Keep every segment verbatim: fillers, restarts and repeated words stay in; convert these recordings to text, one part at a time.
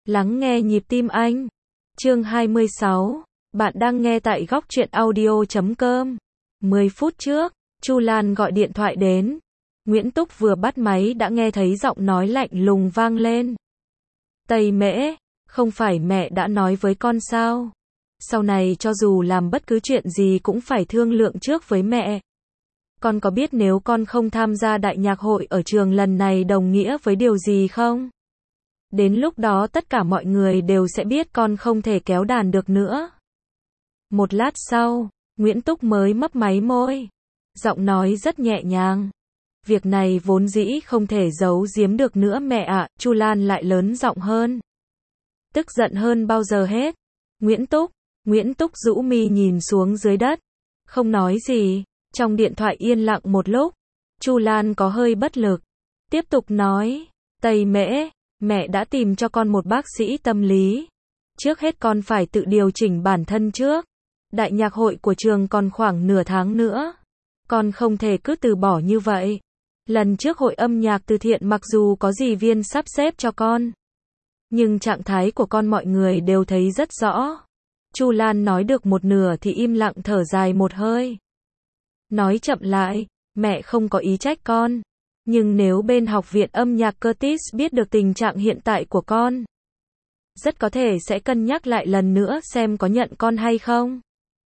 Lắng nghe nhịp tim anh. Chương hai mươi sáu. Bạn đang nghe tại góc truyện audio chấm com. mười phút trước, Chu Lan gọi điện thoại đến. Nguyễn Túc vừa bắt máy đã nghe thấy giọng nói lạnh lùng vang lên. Tây Mễ, không phải mẹ đã nói với con sao? Sau này cho dù làm bất cứ chuyện gì cũng phải thương lượng trước với mẹ. Con có biết nếu con không tham gia đại nhạc hội ở trường lần này đồng nghĩa với điều gì không? Đến lúc đó tất cả mọi người đều sẽ biết con không thể kéo đàn được nữa. Một lát sau, Nguyễn Túc mới mấp máy môi. Giọng nói rất nhẹ nhàng. Việc này vốn dĩ không thể giấu giếm được nữa mẹ ạ. Chu Lan lại lớn giọng hơn. Tức giận hơn bao giờ hết. Nguyễn Túc, Nguyễn Túc rũ mi nhìn xuống dưới đất. Không nói gì. Trong điện thoại yên lặng một lúc. Chu Lan có hơi bất lực. Tiếp tục nói. Tây Mễ, mẹ đã tìm cho con một bác sĩ tâm lý. Trước hết con phải tự điều chỉnh bản thân trước. Đại nhạc hội của trường còn khoảng nửa tháng nữa. Con không thể cứ từ bỏ như vậy. Lần trước hội âm nhạc từ thiện mặc dù có dì Viên sắp xếp cho con, nhưng trạng thái của con mọi người đều thấy rất rõ. Chu Lan nói được một nửa thì im lặng thở dài một hơi. Nói chậm lại, mẹ không có ý trách con. Nhưng nếu bên học viện âm nhạc Curtis biết được tình trạng hiện tại của con, rất có thể sẽ cân nhắc lại lần nữa xem có nhận con hay không.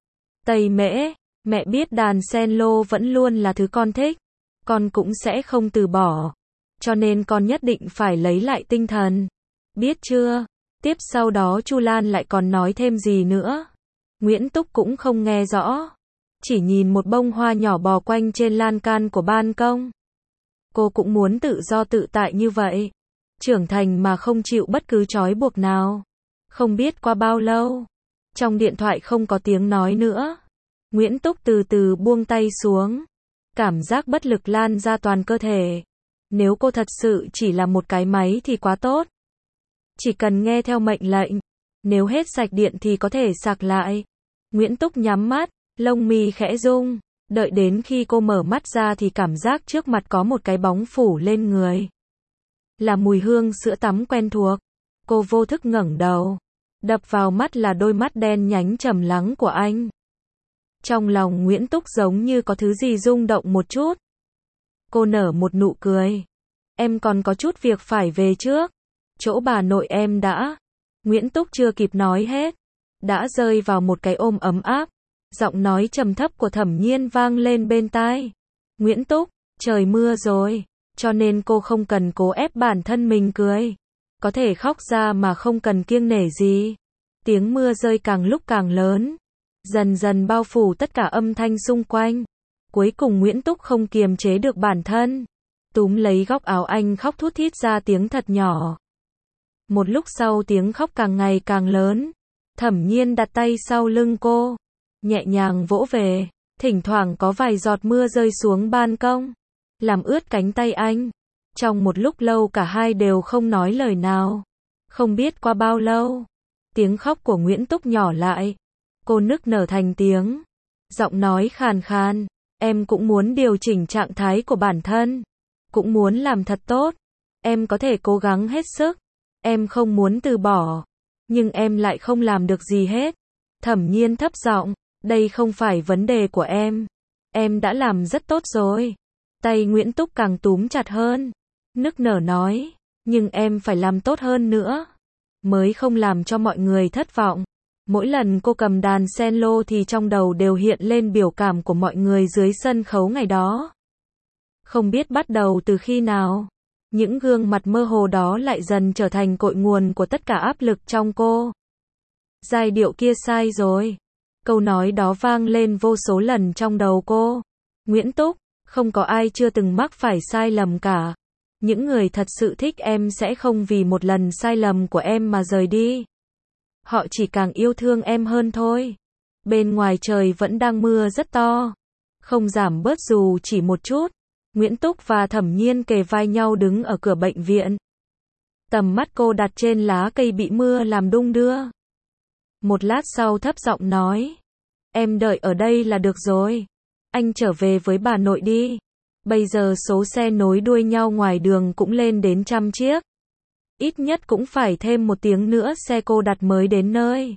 Tây Mễ, mẹ biết đàn cello vẫn luôn là thứ con thích. Con cũng sẽ không từ bỏ. Cho nên con nhất định phải lấy lại tinh thần. Biết chưa? Tiếp sau đó Chu Lan lại còn nói thêm gì nữa. Nguyễn Túc cũng không nghe rõ. Chỉ nhìn một bông hoa nhỏ bò quanh trên lan can của ban công. Cô cũng muốn tự do tự tại như vậy. Trưởng thành mà không chịu bất cứ trói buộc nào. Không biết qua bao lâu. Trong điện thoại không có tiếng nói nữa. Nguyễn Túc từ từ buông tay xuống. Cảm giác bất lực lan ra toàn cơ thể. Nếu cô thật sự chỉ là một cái máy thì quá tốt. Chỉ cần nghe theo mệnh lệnh. Nếu hết sạch điện thì có thể sạc lại. Nguyễn Túc nhắm mắt, lông mi khẽ rung. Đợi đến khi cô mở mắt ra thì cảm giác trước mặt có một cái bóng phủ lên người. Là mùi hương sữa tắm quen thuộc. Cô vô thức ngẩng đầu. Đập vào mắt là đôi mắt đen nhánh trầm lắng của anh. Trong lòng Nguyễn Túc giống như có thứ gì rung động một chút. Cô nở một nụ cười. Em còn có chút việc phải về trước. Chỗ bà nội em đã. Nguyễn Túc chưa kịp nói hết. Đã rơi vào một cái ôm ấm áp. Giọng nói trầm thấp của Thẩm Nhiên vang lên bên tai. Nguyễn Túc, trời mưa rồi. Cho nên cô không cần cố ép bản thân mình cười. Có thể khóc ra mà không cần kiêng nể gì. Tiếng mưa rơi càng lúc càng lớn. Dần dần bao phủ tất cả âm thanh xung quanh. Cuối cùng Nguyễn Túc không kiềm chế được bản thân. Túm lấy góc áo anh khóc thút thít ra tiếng thật nhỏ. Một lúc sau tiếng khóc càng ngày càng lớn. Thẩm Nhiên đặt tay sau lưng cô. Nhẹ nhàng vỗ về. Thỉnh thoảng có vài giọt mưa rơi xuống ban công. Làm ướt cánh tay anh. Trong một lúc lâu cả hai đều không nói lời nào. Không biết qua bao lâu. Tiếng khóc của Nguyễn Túc nhỏ lại. Cô nức nở thành tiếng. Giọng nói khàn khàn. Em cũng muốn điều chỉnh trạng thái của bản thân. Cũng muốn làm thật tốt. Em có thể cố gắng hết sức. Em không muốn từ bỏ. Nhưng em lại không làm được gì hết. Thẩm Nhiên thấp giọng. Đây không phải vấn đề của em. Em đã làm rất tốt rồi. Tay Nguyễn Túc càng túm chặt hơn. Nức nở nói. Nhưng em phải làm tốt hơn nữa. Mới không làm cho mọi người thất vọng. Mỗi lần cô cầm đàn cello thì trong đầu đều hiện lên biểu cảm của mọi người dưới sân khấu ngày đó. Không biết bắt đầu từ khi nào, những gương mặt mơ hồ đó lại dần trở thành cội nguồn của tất cả áp lực trong cô. Giai điệu kia sai rồi. Câu nói đó vang lên vô số lần trong đầu cô. Nguyễn Túc, không có ai chưa từng mắc phải sai lầm cả. Những người thật sự thích em sẽ không vì một lần sai lầm của em mà rời đi. Họ chỉ càng yêu thương em hơn thôi. Bên ngoài trời vẫn đang mưa rất to. Không giảm bớt dù chỉ một chút. Nguyễn Túc và Thẩm Nhiên kề vai nhau đứng ở cửa bệnh viện. Tầm mắt cô đặt trên lá cây bị mưa làm đung đưa. Một lát sau thấp giọng nói. Em đợi ở đây là được rồi. Anh trở về với bà nội đi. Bây giờ số xe nối đuôi nhau ngoài đường cũng lên đến trăm chiếc. ít nhất cũng phải thêm một tiếng nữa xe cô đặt mới đến nơi.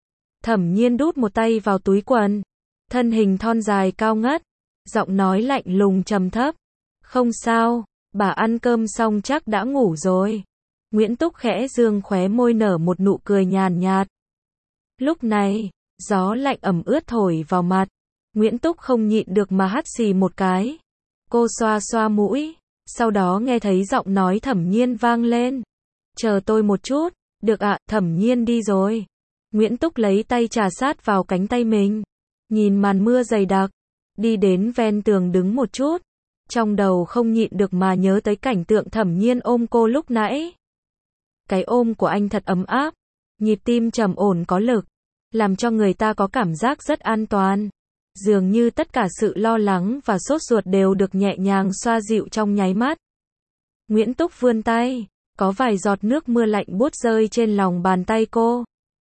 Thẩm Nhiên đút một tay vào túi quần, thân hình thon dài cao ngất, giọng nói lạnh lùng trầm thấp. Không sao, bà ăn cơm xong chắc đã ngủ rồi. Nguyễn Túc khẽ dương khóe môi nở một nụ cười nhàn nhạt. Lúc này, gió lạnh ẩm ướt thổi vào mặt. Nguyễn Túc không nhịn được mà hắt xì một cái. Cô xoa xoa mũi, sau đó nghe thấy giọng nói Thẩm Nhiên vang lên. Chờ tôi một chút, được ạ, Thẩm Nhiên đi rồi. Nguyễn Túc lấy tay trà sát vào cánh tay mình, nhìn màn mưa dày đặc, đi đến ven tường đứng một chút. Trong đầu không nhịn được mà nhớ tới cảnh tượng Thẩm Nhiên ôm cô lúc nãy. Cái ôm của anh thật ấm áp, nhịp tim trầm ổn có lực, làm cho người ta có cảm giác rất an toàn. Dường như tất cả sự lo lắng và sốt ruột đều được nhẹ nhàng xoa dịu trong nháy mắt. Nguyễn Túc vươn tay, có vài giọt nước mưa lạnh buốt rơi trên lòng bàn tay cô,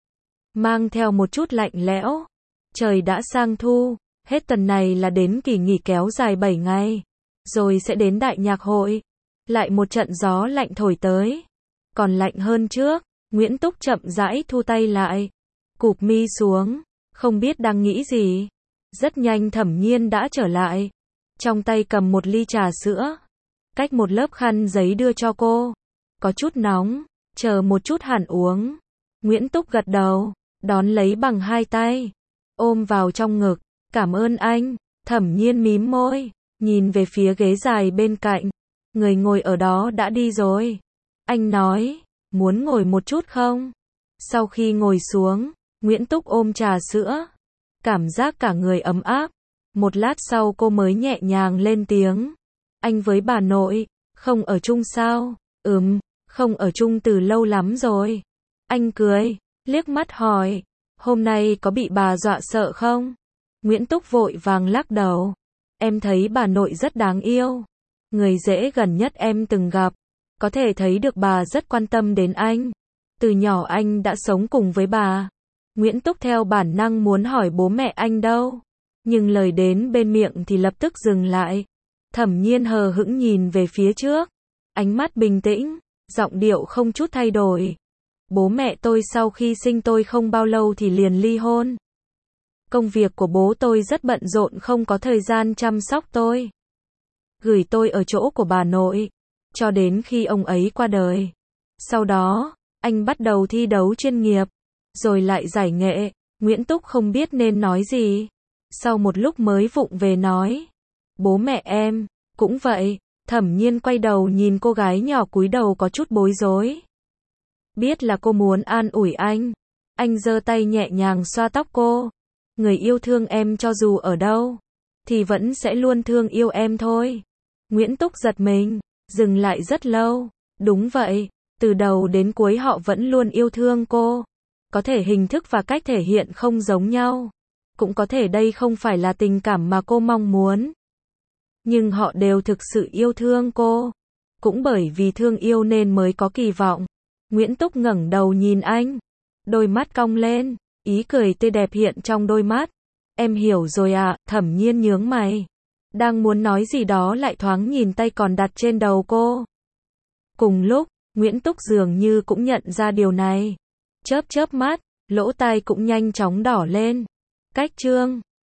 mang theo một chút lạnh lẽo. Trời đã sang thu, hết tuần này là đến kỳ nghỉ kéo dài bảy ngày, rồi sẽ đến đại nhạc hội. Lại một trận gió lạnh thổi tới, còn lạnh hơn trước. Nguyễn Túc chậm rãi thu tay lại, cụp mi xuống, không biết đang nghĩ gì. Rất nhanh Thẩm Nhiên đã trở lại, trong tay cầm một ly trà sữa, cách một lớp khăn giấy đưa cho cô. Có chút nóng, chờ một chút hẳn uống. Nguyễn Túc gật đầu, đón lấy bằng hai tay, ôm vào trong ngực. Cảm ơn anh. Thẩm Nhiên mím môi, nhìn về phía ghế dài bên cạnh. Người ngồi ở đó đã đi rồi. Anh nói, muốn ngồi một chút không? Sau khi ngồi xuống, Nguyễn Túc ôm trà sữa, cảm giác cả người ấm áp. Một lát sau cô mới nhẹ nhàng lên tiếng. Anh với bà nội, không ở chung sao? Ừm, không ở chung từ lâu lắm rồi. Anh cười, liếc mắt hỏi, hôm nay có bị bà dọa sợ không? Nguyễn Túc vội vàng lắc đầu. Em thấy bà nội rất đáng yêu. Người dễ gần nhất em từng gặp. Có thể thấy được bà rất quan tâm đến anh. Từ nhỏ anh đã sống cùng với bà. Nguyễn Túc theo bản năng muốn hỏi bố mẹ anh đâu. Nhưng lời đến bên miệng thì lập tức dừng lại. Thẩm Nhiên hờ hững nhìn về phía trước. Ánh mắt bình tĩnh, giọng điệu không chút thay đổi. Bố mẹ tôi sau khi sinh tôi không bao lâu thì liền ly hôn. Công việc của bố tôi rất bận rộn, không có thời gian chăm sóc tôi. Gửi tôi ở chỗ của bà nội, cho đến khi ông ấy qua đời. Sau đó, anh bắt đầu thi đấu chuyên nghiệp, rồi lại giải nghệ. Nguyễn Túc không biết nên nói gì. Sau một lúc mới vụng về nói. Bố mẹ em, cũng vậy. Thẩm Nhiên quay đầu nhìn cô gái nhỏ cúi đầu có chút bối rối. Biết là cô muốn an ủi anh. Anh giơ tay nhẹ nhàng xoa tóc cô. Người yêu thương em cho dù ở đâu, thì vẫn sẽ luôn thương yêu em thôi. Nguyễn Túc giật mình, dừng lại rất lâu. Đúng vậy, từ đầu đến cuối họ vẫn luôn yêu thương cô. Có thể hình thức và cách thể hiện không giống nhau. Cũng có thể đây không phải là tình cảm mà cô mong muốn. Nhưng họ đều thực sự yêu thương cô. Cũng bởi vì thương yêu nên mới có kỳ vọng. Nguyễn Túc ngẩng đầu nhìn anh. Đôi mắt cong lên, ý cười tươi đẹp hiện trong đôi mắt. Em hiểu rồi ạ. Thẩm Nhiên nhướng mày. Đang muốn nói gì đó lại thoáng nhìn tay còn đặt trên đầu cô. Cùng lúc, Nguyễn Túc dường như cũng nhận ra điều này. Chớp chớp mắt, lỗ tai cũng nhanh chóng đỏ lên. Cách chương